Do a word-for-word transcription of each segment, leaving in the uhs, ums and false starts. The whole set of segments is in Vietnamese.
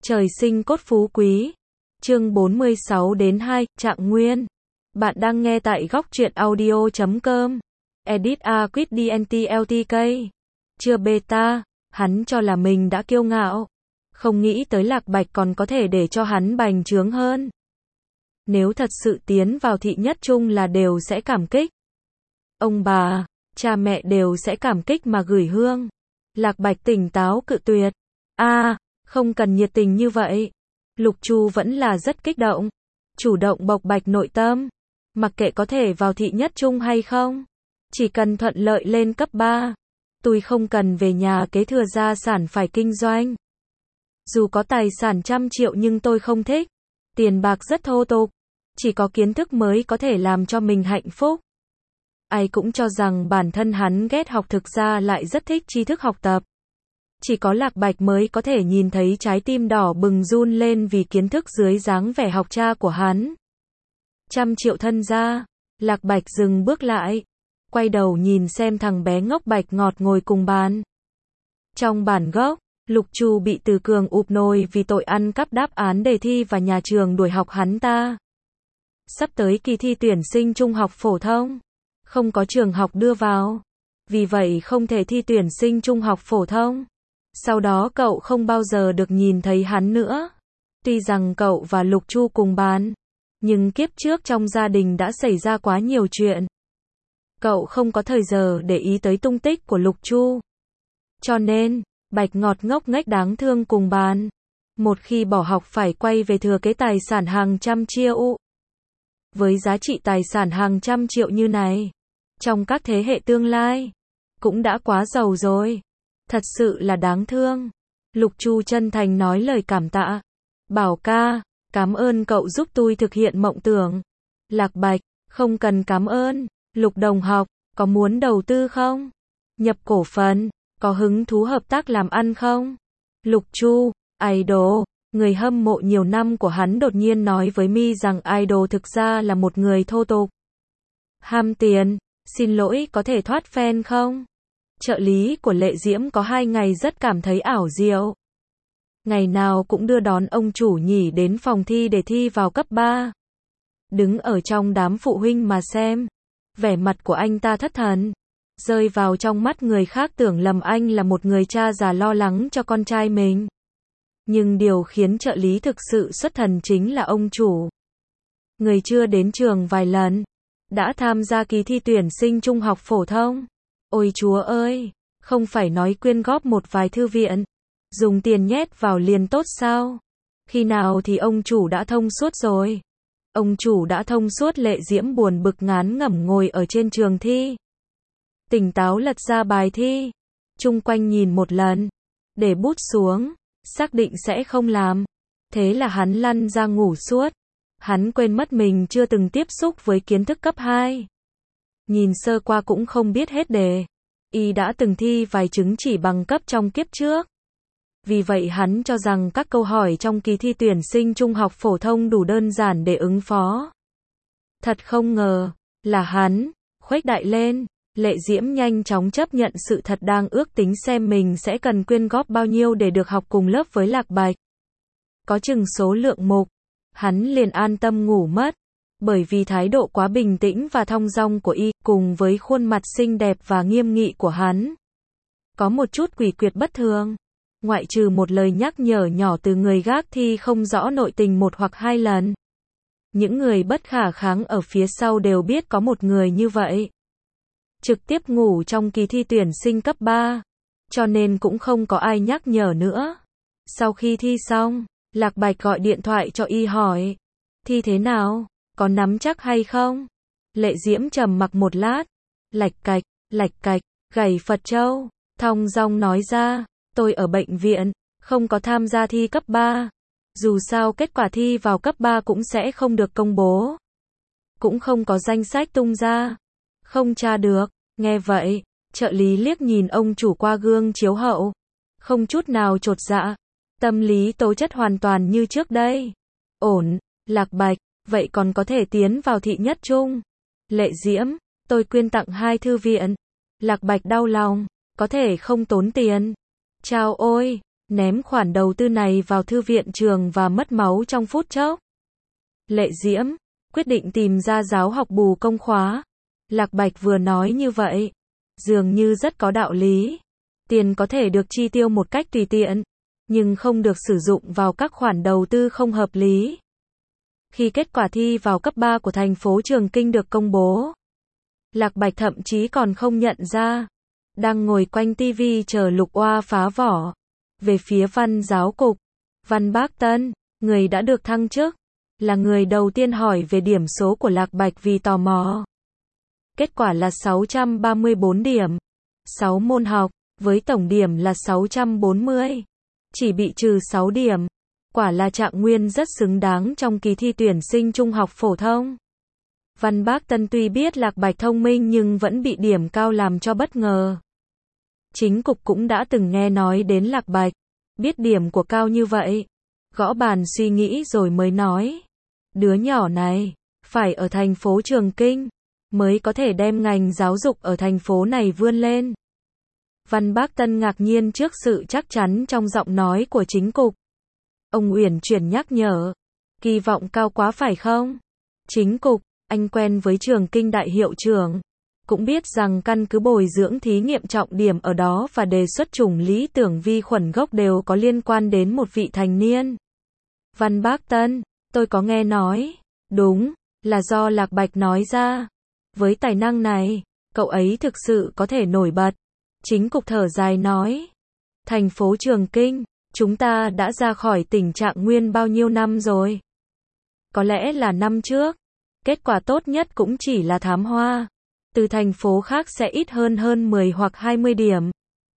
Trời sinh cốt phú quý. Chương bốn mươi sáu đến hai, Trạng Nguyên. Bạn đang nghe tại góc truyện audio chấm com. Edit a quit dnt ltk. Chưa beta, hắn cho là mình đã kiêu ngạo. Không nghĩ tới Lạc Bạch còn có thể để cho hắn bành trướng hơn. Nếu thật sự tiến vào thị nhất trung là đều sẽ cảm kích. Ông bà, cha mẹ đều sẽ cảm kích mà gửi hương. Lạc Bạch tỉnh táo cự tuyệt. A, à, không cần nhiệt tình như vậy. Lục Chu vẫn là rất kích động. Chủ động bộc bạch nội tâm. Mặc kệ có thể vào thị nhất trung hay không. Chỉ cần thuận lợi lên cấp ba. Tôi không cần về nhà kế thừa gia sản phải kinh doanh. Dù có tài sản trăm triệu nhưng tôi không thích. Tiền bạc rất thô tục. Chỉ có kiến thức mới có thể làm cho mình hạnh phúc. Ai cũng cho rằng bản thân hắn ghét học, thực ra lại rất thích tri thức học tập. Chỉ có Lạc Bạch mới có thể nhìn thấy trái tim đỏ bừng run lên vì kiến thức dưới dáng vẻ học cha của hắn. Trăm triệu thân gia. Lạc Bạch dừng bước lại. Quay đầu nhìn xem thằng bé ngốc Bạch Ngọt ngồi cùng bàn. Trong bản gốc, Lục Chu bị Từ Cường ụp nồi vì tội ăn cắp đáp án đề thi và nhà trường đuổi học hắn ta. Sắp tới kỳ thi tuyển sinh trung học phổ thông. Không có trường học đưa vào. Vì vậy không thể thi tuyển sinh trung học phổ thông. Sau đó cậu không bao giờ được nhìn thấy hắn nữa. Tuy rằng cậu và Lục Chu cùng bàn, nhưng kiếp trước trong gia đình đã xảy ra quá nhiều chuyện. Cậu không có thời giờ để ý tới tung tích của Lục Chu. Cho nên, Bạch Ngọt ngốc nghếch đáng thương cùng bàn. Một khi bỏ học phải quay về thừa kế tài sản hàng trăm triệu. Với giá trị tài sản hàng trăm triệu như này, trong các thế hệ tương lai, cũng đã quá giàu rồi. Thật sự là đáng thương. Lục Chu chân thành nói lời cảm tạ. Bảo ca, cảm ơn cậu giúp tôi thực hiện mộng tưởng. Lạc Bạch, không cần cảm ơn. Lục đồng học, có muốn đầu tư không? Nhập cổ phần, có hứng thú hợp tác làm ăn không? Lục Chu, idol, người hâm mộ nhiều năm của hắn đột nhiên nói với mi rằng idol thực ra là một người thô tục. Ham tiền, xin lỗi có thể thoát fan không? Trợ lý của Lệ Diễm có hai ngày rất cảm thấy ảo diệu. Ngày nào cũng đưa đón ông chủ nhỉ đến phòng thi để thi vào cấp ba. Đứng ở trong đám phụ huynh mà xem. Vẻ mặt của anh ta thất thần. Rơi vào trong mắt người khác tưởng lầm anh là một người cha già lo lắng cho con trai mình. Nhưng điều khiến trợ lý thực sự xuất thần chính là ông chủ. Người chưa đến trường vài lần. Đã tham gia kỳ thi tuyển sinh trung học phổ thông. Ôi chúa ơi, không phải nói quyên góp một vài thư viện, dùng tiền nhét vào liền tốt sao? Khi nào thì ông chủ đã thông suốt rồi? Ông chủ đã thông suốt. Lệ Diễm buồn bực ngán ngẩm ngồi ở trên trường thi. Tỉnh táo lật ra bài thi. Chung quanh nhìn một lần. Để bút xuống. Xác định sẽ không làm. Thế là hắn lăn ra ngủ suốt. Hắn quên mất mình chưa từng tiếp xúc với kiến thức cấp hai. Nhìn sơ qua cũng không biết hết đề. Y đã từng thi vài chứng chỉ bằng cấp trong kiếp trước. Vì vậy hắn cho rằng các câu hỏi trong kỳ thi tuyển sinh trung học phổ thông đủ đơn giản để ứng phó. Thật không ngờ, là hắn, khuếch đại lên. Lệ Diễm nhanh chóng chấp nhận sự thật, đang ước tính xem mình sẽ cần quyên góp bao nhiêu để được học cùng lớp với Lạc Bạch. Có chừng số lượng mục, hắn liền an tâm ngủ mất. Bởi vì thái độ quá bình tĩnh và thong dong của y, cùng với khuôn mặt xinh đẹp và nghiêm nghị của hắn. Có một chút quỷ quyệt bất thường. Ngoại trừ một lời nhắc nhở nhỏ từ người gác thi không rõ nội tình một hoặc hai lần. Những người bất khả kháng ở phía sau đều biết có một người như vậy. Trực tiếp ngủ trong kỳ thi tuyển sinh cấp ba. Cho nên cũng không có ai nhắc nhở nữa. Sau khi thi xong, Lạc Bạch gọi điện thoại cho y hỏi. Thi thế nào? Có nắm chắc hay không? Lệ Diễm trầm mặc một lát. Lạch cạch, lạch cạch, gảy Phật Châu. Thong dong nói ra. Tôi ở bệnh viện, không có tham gia thi cấp ba. Dù sao kết quả thi vào cấp ba cũng sẽ không được công bố. Cũng không có danh sách tung ra. Không tra được. Nghe vậy, trợ lý liếc nhìn ông chủ qua gương chiếu hậu. Không chút nào chột dạ. Tâm lý tố chất hoàn toàn như trước đây. Ổn, Lạc Bạch. Vậy còn có thể tiến vào thị nhất trung. Lệ Diễm, tôi quyên tặng hai thư viện. Lạc Bạch đau lòng, có thể không tốn tiền. Chao ôi, ném khoản đầu tư này vào thư viện trường và mất máu trong phút chốc. Lệ Diễm quyết định tìm ra giáo học bù công khóa. Lạc Bạch vừa nói như vậy, dường như rất có đạo lý. Tiền có thể được chi tiêu một cách tùy tiện, nhưng không được sử dụng vào các khoản đầu tư không hợp lý. Khi kết quả thi vào cấp ba của thành phố Trường Kinh được công bố, Lạc Bạch thậm chí còn không nhận ra. Đang ngồi quanh tivi chờ Lục Oa phá vỏ. Về phía Văn giáo cục, Văn Bác Tân, người đã được thăng chức, là người đầu tiên hỏi về điểm số của Lạc Bạch vì tò mò. Kết quả là sáu trăm ba mươi bốn điểm. sáu môn học, với tổng điểm là sáu trăm bốn mươi. Chỉ bị trừ sáu điểm. Quả là trạng nguyên rất xứng đáng trong kỳ thi tuyển sinh trung học phổ thông. Văn Bác Tân tuy biết Lạc Bạch thông minh nhưng vẫn bị điểm cao làm cho bất ngờ. Chính cục cũng đã từng nghe nói đến Lạc Bạch, biết điểm của cao như vậy. Gõ bàn suy nghĩ rồi mới nói. Đứa nhỏ này, phải ở thành phố Trường Kinh, mới có thể đem ngành giáo dục ở thành phố này vươn lên. Văn Bác Tân ngạc nhiên trước sự chắc chắn trong giọng nói của chính cục. Ông uyển chuyển nhắc nhở. Kỳ vọng cao quá phải không? Chính cục, anh quen với Trường Kinh đại hiệu trưởng. Cũng biết rằng căn cứ bồi dưỡng thí nghiệm trọng điểm ở đó và đề xuất chủng lý tưởng vi khuẩn gốc đều có liên quan đến một vị thành niên. Văn Bác Tân, tôi có nghe nói. Đúng, là do Lạc Bạch nói ra. Với tài năng này, cậu ấy thực sự có thể nổi bật. Chính cục thở dài nói. Thành phố Trường Kinh, chúng ta đã ra khỏi tình trạng nguyên bao nhiêu năm rồi? Có lẽ là năm trước. Kết quả tốt nhất cũng chỉ là thám hoa. Từ thành phố khác sẽ ít hơn hơn mười hoặc hai mươi điểm.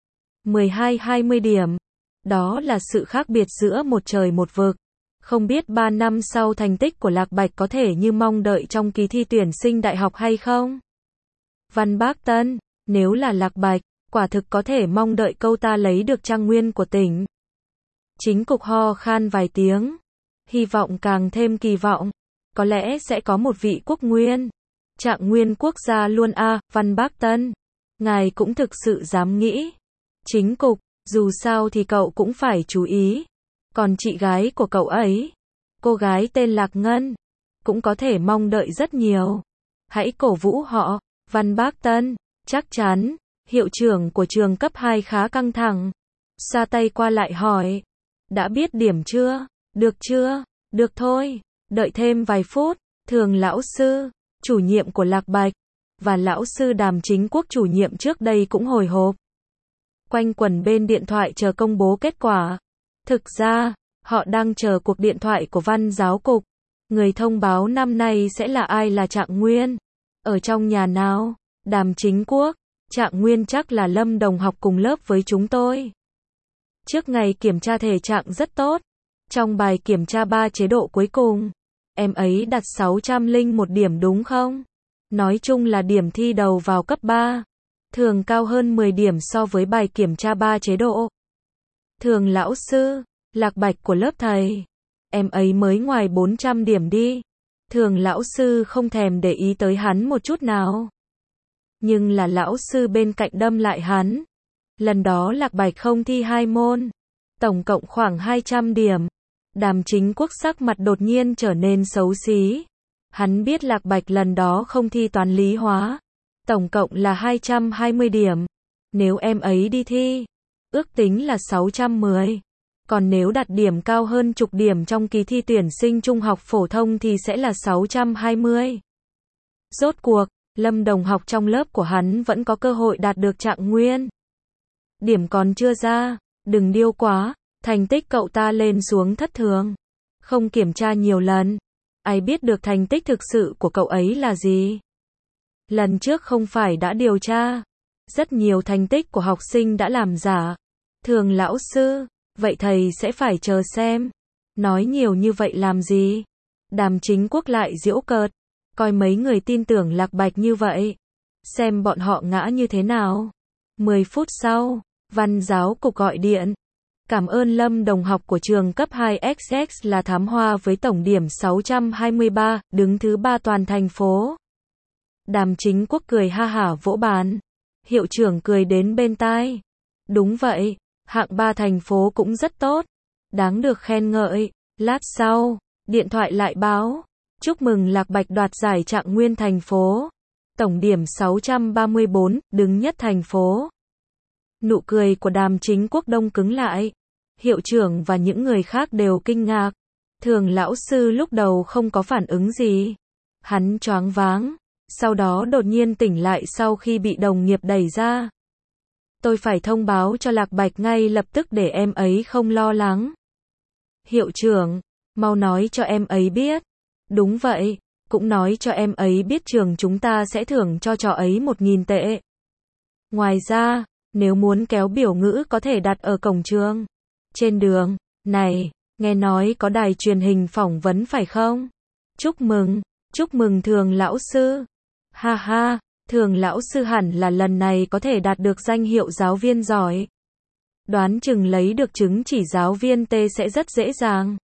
mười hai hai mươi điểm. Đó là sự khác biệt giữa một trời một vực. Không biết ba năm sau thành tích của Lạc Bạch có thể như mong đợi trong kỳ thi tuyển sinh đại học hay không? Văn Bác Tân, nếu là Lạc Bạch, quả thực có thể mong đợi câu ta lấy được trạng nguyên của tỉnh. Chính cục ho khan vài tiếng. Hy vọng càng thêm kỳ vọng. Có lẽ sẽ có một vị quốc nguyên. Trạng nguyên quốc gia luôn a, à, Văn Bác Tân. Ngài cũng thực sự dám nghĩ. Chính cục, dù sao thì cậu cũng phải chú ý. Còn chị gái của cậu ấy, cô gái tên Lạc Ngân, cũng có thể mong đợi rất nhiều. Hãy cổ vũ họ, Văn Bác Tân. Chắc chắn, hiệu trưởng của trường cấp hai khá căng thẳng. Xoa tay qua lại hỏi. Đã biết điểm chưa? Được chưa? Được thôi. Đợi thêm vài phút. Thường lão sư, chủ nhiệm của Lạc Bạch, và lão sư Đàm Chính Quốc chủ nhiệm trước đây cũng hồi hộp. Quanh quẩn bên điện thoại chờ công bố kết quả. Thực ra, họ đang chờ cuộc điện thoại của Văn giáo cục. Người thông báo năm nay sẽ là ai là trạng nguyên? Ở trong nhà nào? Đàm Chính Quốc. Trạng nguyên chắc là Lâm đồng học cùng lớp với chúng tôi. Trước ngày kiểm tra thể trạng rất tốt. Trong bài kiểm tra ba chế độ cuối cùng, em ấy đặt sáu trăm lẻ một điểm đúng không? Nói chung là điểm thi đầu vào cấp ba. Thường cao hơn mười điểm so với bài kiểm tra ba chế độ. Thường lão sư, Lạc Bạch của lớp thầy. Em ấy mới ngoài bốn trăm điểm đi. Thường lão sư không thèm để ý tới hắn một chút nào. Nhưng là lão sư bên cạnh đâm lại hắn. Lần đó Lạc Bạch không thi hai môn. Tổng cộng khoảng hai trăm điểm. Đàm Chính Quốc sắc mặt đột nhiên trở nên xấu xí. Hắn biết Lạc Bạch lần đó không thi toán lý hóa. Tổng cộng là hai trăm hai mươi điểm. Nếu em ấy đi thi, ước tính là sáu trăm mười. Còn nếu đạt điểm cao hơn chục điểm trong kỳ thi tuyển sinh trung học phổ thông thì sẽ là sáu trăm hai mươi. Rốt cuộc, Lâm đồng học trong lớp của hắn vẫn có cơ hội đạt được trạng nguyên. Điểm còn chưa ra, đừng điêu quá, thành tích cậu ta lên xuống thất thường. Không kiểm tra nhiều lần, ai biết được thành tích thực sự của cậu ấy là gì. Lần trước không phải đã điều tra, rất nhiều thành tích của học sinh đã làm giả. Thường lão sư, vậy thầy sẽ phải chờ xem. Nói nhiều như vậy làm gì? Đàm Chính Quốc lại giễu cợt, coi mấy người tin tưởng Lạc Bạch như vậy. Xem bọn họ ngã như thế nào. mười phút sau, Văn giáo cục gọi điện. Cảm ơn Lâm đồng học của trường cấp hai ích ích là thám hoa với tổng điểm sáu trăm hai mươi ba, đứng thứ ba toàn thành phố. Đàm Chính Quốc cười ha hả vỗ bàn. Hiệu trưởng cười đến bên tai. Đúng vậy, Hạng ba thành phố cũng rất tốt. Đáng được khen ngợi. Lát sau, điện thoại lại báo. Chúc mừng Lạc Bạch đoạt giải Trạng Nguyên thành phố. Tổng điểm sáu trăm ba mươi bốn, đứng nhất thành phố. Nụ cười của Đàm Chính Quốc đông cứng lại. Hiệu trưởng và những người khác đều kinh ngạc. Thường lão sư lúc đầu không có phản ứng gì. Hắn choáng váng. Sau đó đột nhiên tỉnh lại sau khi bị đồng nghiệp đẩy ra. Tôi phải thông báo cho Lạc Bạch ngay lập tức để em ấy không lo lắng. Hiệu trưởng, mau nói cho em ấy biết. Đúng vậy, cũng nói cho em ấy biết trường chúng ta sẽ thưởng cho trò ấy một nghìn tệ. Ngoài ra, nếu muốn kéo biểu ngữ có thể đặt ở cổng trường. Trên đường, này, nghe nói có đài truyền hình phỏng vấn phải không? Chúc mừng, chúc mừng Thường lão sư. Ha ha, Thường lão sư hẳn là lần này có thể đạt được danh hiệu giáo viên giỏi. Đoán chừng lấy được chứng chỉ giáo viên T sẽ rất dễ dàng.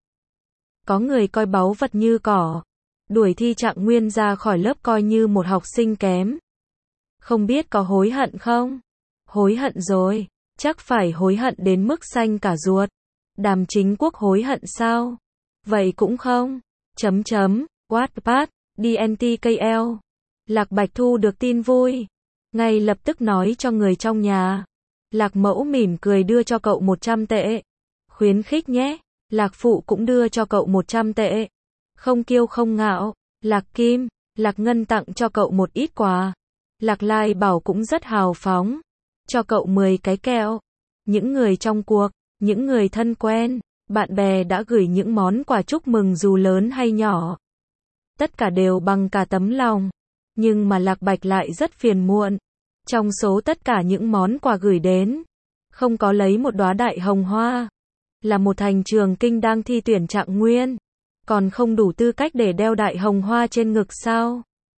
Có người coi báu vật như cỏ. Đuổi thi Trạng Nguyên ra khỏi lớp coi như một học sinh kém. Không biết có hối hận không? Hối hận rồi, chắc phải hối hận đến mức xanh cả ruột. Đàm Chính Quốc hối hận sao? Vậy cũng không. Chấm chấm, Wattpad, đê en tê ca lờ. Lạc Bạch thu được tin vui. Ngay lập tức nói cho người trong nhà. Lạc Mẫu mỉm cười đưa cho cậu một trăm tệ. Khuyến khích nhé. Lạc Phụ cũng đưa cho cậu một trăm tệ. Không kiêu không ngạo. Lạc Kim, Lạc Ngân tặng cho cậu một ít quà. Lạc Lai Bảo cũng rất hào phóng. Cho cậu mười cái kẹo. Những người trong cuộc, những người thân quen, bạn bè đã gửi những món quà chúc mừng dù lớn hay nhỏ. Tất cả đều bằng cả tấm lòng. Nhưng mà Lạc Bạch lại rất phiền muộn. Trong số tất cả những món quà gửi đến, không có lấy một đóa đại hồng hoa. Là một thành trường kinh đang thi tuyển Trạng Nguyên. Còn không đủ tư cách để đeo đại hồng hoa trên ngực sao?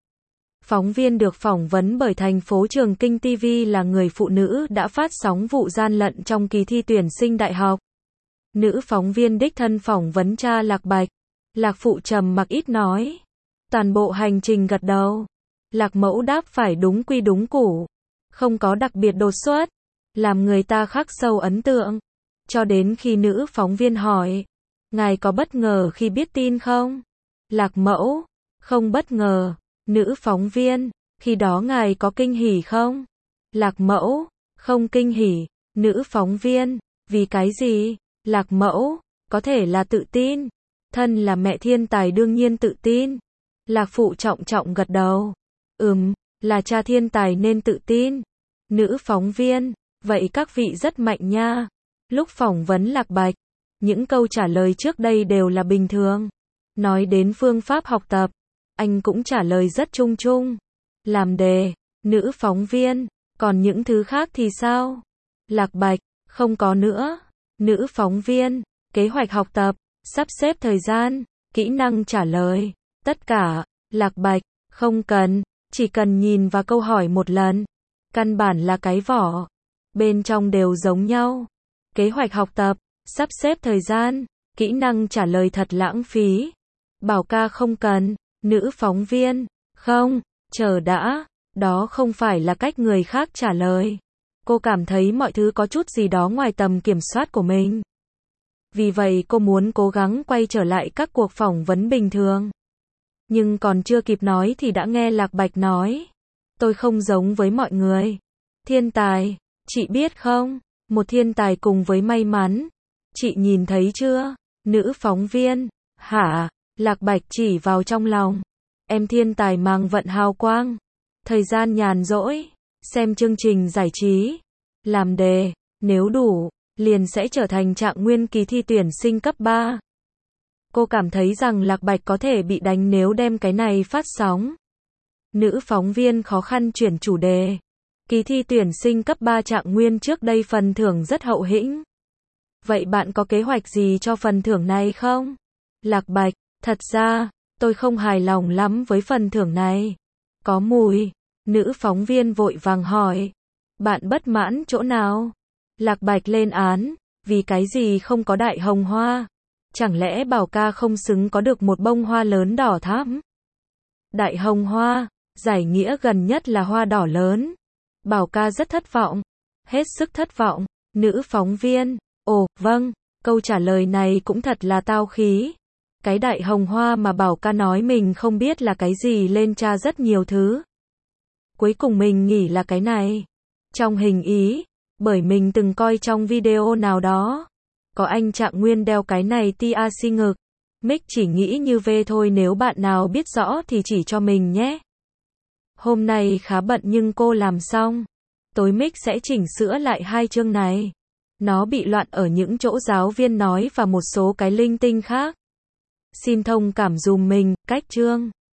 Phóng viên được phỏng vấn bởi thành phố Trường Kinh ti vi là người phụ nữ đã phát sóng vụ gian lận trong kỳ thi tuyển sinh đại học. Nữ phóng viên đích thân phỏng vấn cha Lạc Bạch. Lạc Phụ trầm mặc ít nói. Toàn bộ hành trình gật đầu. Lạc Mẫu đáp phải đúng quy đúng củ. Không có đặc biệt đột xuất. Làm người ta khắc sâu ấn tượng. Cho đến khi nữ phóng viên hỏi. Ngài có bất ngờ khi biết tin không? Lạc Mẫu. Không bất ngờ. Nữ phóng viên. Khi đó ngài có kinh hỉ không? Lạc Mẫu. Không kinh hỉ. Nữ phóng viên. Vì cái gì? Lạc Mẫu. Có thể là tự tin. Thân là mẹ thiên tài đương nhiên tự tin. Lạc Phụ trọng trọng gật đầu. Ừm, là cha thiên tài nên tự tin. Nữ phóng viên. Vậy các vị rất mạnh nha. Lúc phỏng vấn Lạc Bạch, những câu trả lời trước đây đều là bình thường. Nói đến phương pháp học tập, anh cũng trả lời rất chung chung. Làm đề. Nữ phóng viên. Còn những thứ khác thì sao? Lạc Bạch. Không có nữa. Nữ phóng viên. Kế hoạch học tập. Sắp xếp thời gian. Kỹ năng trả lời. Tất cả. Lạc Bạch. Không cần. Chỉ cần nhìn vào câu hỏi một lần. Căn bản là cái vỏ. Bên trong đều giống nhau. Kế hoạch học tập. Sắp xếp thời gian. Kỹ năng trả lời thật lãng phí. Bảo ca không cần. Nữ phóng viên. Không. Chờ đã. Đó không phải là cách người khác trả lời. Cô cảm thấy mọi thứ có chút gì đó ngoài tầm kiểm soát của mình. Vì vậy cô muốn cố gắng quay trở lại các cuộc phỏng vấn bình thường. Nhưng còn chưa kịp nói thì đã nghe Lạc Bạch nói. Tôi không giống với mọi người. Thiên tài. Chị biết không? Một thiên tài cùng với may mắn. Chị nhìn thấy chưa? Nữ phóng viên. Hả? Lạc Bạch chỉ vào trong lòng. Em thiên tài mang vận hào quang. Thời gian nhàn rỗi. Xem chương trình giải trí. Làm đề. Nếu đủ, liền sẽ trở thành Trạng Nguyên kỳ thi tuyển sinh cấp ba. Cô cảm thấy rằng Lạc Bạch có thể bị đánh nếu đem cái này phát sóng. Nữ phóng viên khó khăn chuyển chủ đề. Kỳ thi tuyển sinh cấp ba Trạng Nguyên trước đây phần thưởng rất hậu hĩnh. Vậy bạn có kế hoạch gì cho phần thưởng này không? Lạc Bạch, thật ra, tôi không hài lòng lắm với phần thưởng này. Có mùi. Nữ phóng viên vội vàng hỏi. Bạn bất mãn chỗ nào? Lạc Bạch lên án. Vì cái gì không có đại hồng hoa? Chẳng lẽ Bảo ca không xứng có được một bông hoa lớn đỏ thắm? Đại hồng hoa, giải nghĩa gần nhất là hoa đỏ lớn. Bảo ca rất thất vọng. Hết sức thất vọng. Nữ phóng viên. Ồ, vâng, câu trả lời này cũng thật là tao khí. Cái đại hồng hoa mà bảo ca nói mình không biết là cái gì lên tra rất nhiều thứ. Cuối cùng mình nghĩ là cái này. Trong hình ý, bởi mình từng coi trong video nào đó. Có anh Trạng Nguyên đeo cái này tê rờ xê ngực. Mic chỉ nghĩ như về thôi, nếu bạn nào biết rõ thì chỉ cho mình nhé. Hôm nay khá bận nhưng cô làm xong. Tối Mic sẽ chỉnh sửa lại hai chương này. Nó bị loạn ở những chỗ giáo viên nói và một số cái linh tinh khác. Xin thông cảm dùm mình, cách chương.